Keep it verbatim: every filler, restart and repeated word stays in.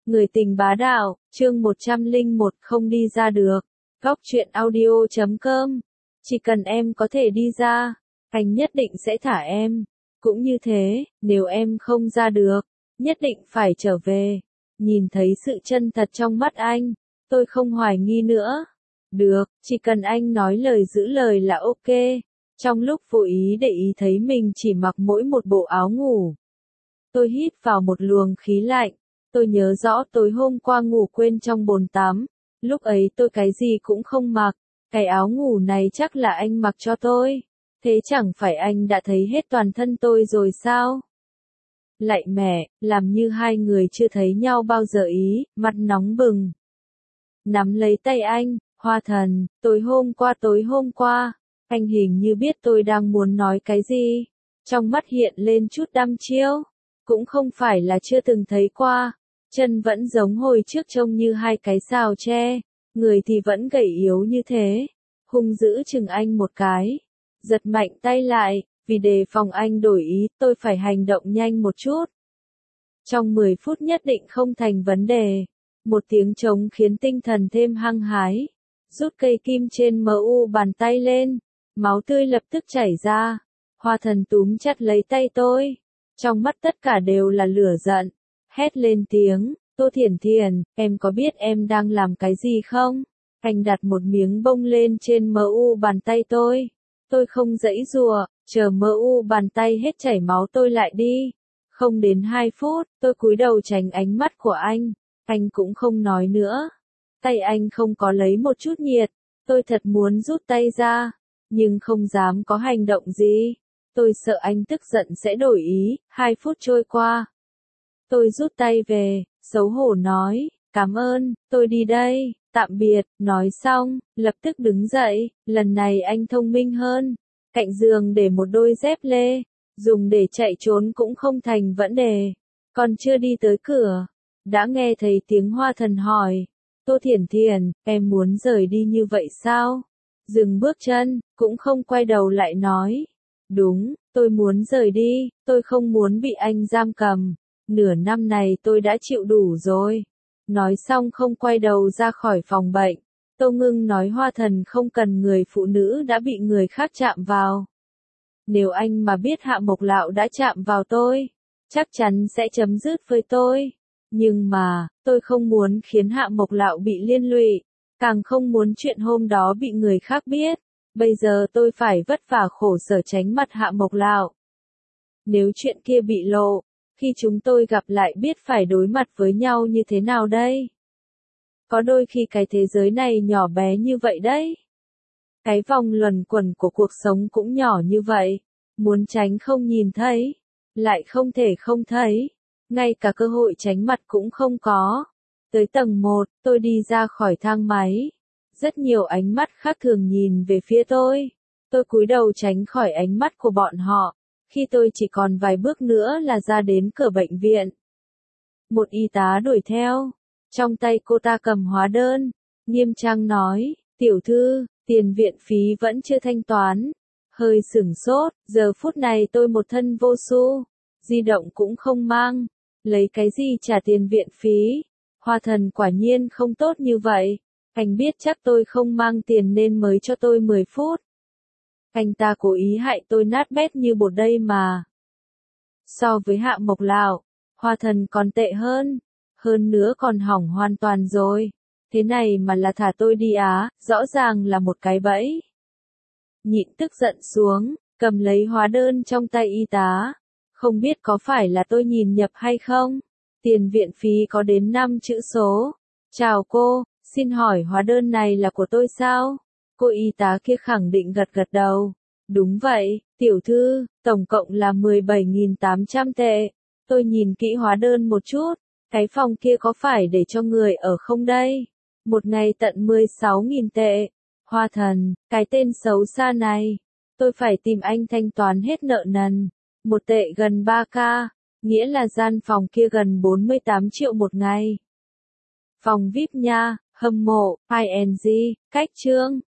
Người tình bá đạo, chương một trăm lẻ một không đi ra được. Góc truyện audio chấm com. Chỉ cần em có thể đi ra, anh nhất định sẽ thả em. Cũng như thế, nếu em không ra được, nhất định phải trở về. Nhìn thấy sự chân thật trong mắt anh, tôi không hoài nghi nữa. Được, chỉ cần anh nói lời giữ lời là ok. Trong lúc vô ý để ý thấy mình chỉ mặc mỗi một bộ áo ngủ, tôi hít vào một luồng khí lạnh. Tôi nhớ rõ tối hôm qua ngủ quên trong bồn tắm. Lúc ấy tôi cái gì cũng không mặc. Cái áo ngủ này chắc là anh mặc cho tôi. Thế chẳng phải anh đã thấy hết toàn thân tôi rồi sao? Lạy mẹ, làm như hai người chưa thấy nhau bao giờ ý, mặt nóng bừng. Nắm lấy tay anh, Hoa Thần, tối hôm qua tối hôm qua, anh hình như biết tôi đang muốn nói cái gì. Trong mắt hiện lên chút đăm chiêu. Cũng không phải là chưa từng thấy qua. Chân vẫn giống hồi trước trông như hai cái sào tre, người thì vẫn gầy yếu như thế. Hung dữ chừng anh một cái, giật mạnh tay lại, vì đề phòng anh đổi ý, tôi phải hành động nhanh một chút. Trong mười phút nhất định không thành vấn đề. Một tiếng trống khiến tinh thần thêm hăng hái. Rút cây kim trên em u bàn tay lên, máu tươi lập tức chảy ra. Hoa Thần túm chặt lấy tay tôi, trong mắt tất cả đều là lửa giận. Hét lên tiếng, Tô Thiển Thiển, em có biết em đang làm cái gì không? Anh đặt một miếng bông lên trên em u bàn tay tôi. Tôi không giãy giụa, chờ em u bàn tay hết chảy máu tôi lại đi. Không đến hai phút, tôi cúi đầu tránh ánh mắt của anh. Anh cũng không nói nữa. Tay anh không có lấy một chút nhiệt. Tôi thật muốn rút tay ra, nhưng không dám có hành động gì. Tôi sợ anh tức giận sẽ đổi ý. Hai phút trôi qua. Tôi rút tay về, xấu hổ nói, cảm ơn, tôi đi đây, tạm biệt. Nói xong, lập tức đứng dậy. Lần này anh thông minh hơn. Cạnh giường để một đôi dép lê, dùng để chạy trốn cũng không thành vấn đề. Còn chưa đi tới cửa, đã nghe thấy tiếng Hoa Thần hỏi, Tô Thiển Thiển, em muốn rời đi như vậy sao? Dừng bước chân, cũng không quay đầu lại nói, đúng, tôi muốn rời đi, tôi không muốn bị anh giam cầm. Nửa năm này tôi đã chịu đủ rồi. Nói xong không quay đầu ra khỏi phòng bệnh. Tô Ngưng nói Hoa Thần không cần người phụ nữ đã bị người khác chạm vào. Nếu anh mà biết Hạ Mộc Lạo đã chạm vào tôi, chắc chắn sẽ chấm dứt với tôi. Nhưng mà, tôi không muốn khiến Hạ Mộc Lạo bị liên lụy, càng không muốn chuyện hôm đó bị người khác biết. Bây giờ tôi phải vất vả khổ sở tránh mặt Hạ Mộc Lạo. Nếu chuyện kia bị lộ, khi chúng tôi gặp lại biết phải đối mặt với nhau như thế nào đây? Có đôi khi cái thế giới này nhỏ bé như vậy đấy. Cái vòng luẩn quẩn của cuộc sống cũng nhỏ như vậy. Muốn tránh không nhìn thấy, lại không thể không thấy. Ngay cả cơ hội tránh mặt cũng không có. Tới tầng một, tôi đi ra khỏi thang máy. Rất nhiều ánh mắt khác thường nhìn về phía tôi. Tôi cúi đầu tránh khỏi ánh mắt của bọn họ. Khi tôi chỉ còn vài bước nữa là ra đến cửa bệnh viện. Một y tá đuổi theo. Trong tay cô ta cầm hóa đơn. Nghiêm trang nói, tiểu thư, tiền viện phí vẫn chưa thanh toán. Hơi sửng sốt, giờ phút này tôi một thân vô xu. Di động cũng không mang. Lấy cái gì trả tiền viện phí? Hoa Thần quả nhiên không tốt như vậy. Anh biết chắc tôi không mang tiền nên mới cho tôi mười phút. Anh ta cố ý hại tôi nát bét như bột đây mà. So với Hạ Mộc Lạo, Hoa Thần còn tệ hơn. Hơn nữa còn hỏng hoàn toàn rồi. Thế này mà là thả tôi đi á, rõ ràng là một cái bẫy. Nhịn tức giận xuống, cầm lấy hóa đơn trong tay y tá. Không biết có phải là tôi nhìn nhập hay không? Tiền viện phí có đến năm chữ số. Chào cô, xin hỏi hóa đơn này là của tôi sao? Cô y tá kia khẳng định gật gật đầu. Đúng vậy, tiểu thư, tổng cộng là mười bảy nghìn tám trăm tệ. Tôi nhìn kỹ hóa đơn một chút. Cái phòng kia có phải để cho người ở không đây? Một ngày tận mười sáu nghìn tệ. Hoa Thần, cái tên xấu xa này. Tôi phải tìm anh thanh toán hết nợ nần. Một tệ gần ba k, nghĩa là gian phòng kia gần bốn mươi tám triệu một ngày. Phòng vi ai pi nha, hâm mộ, ing, cách chương.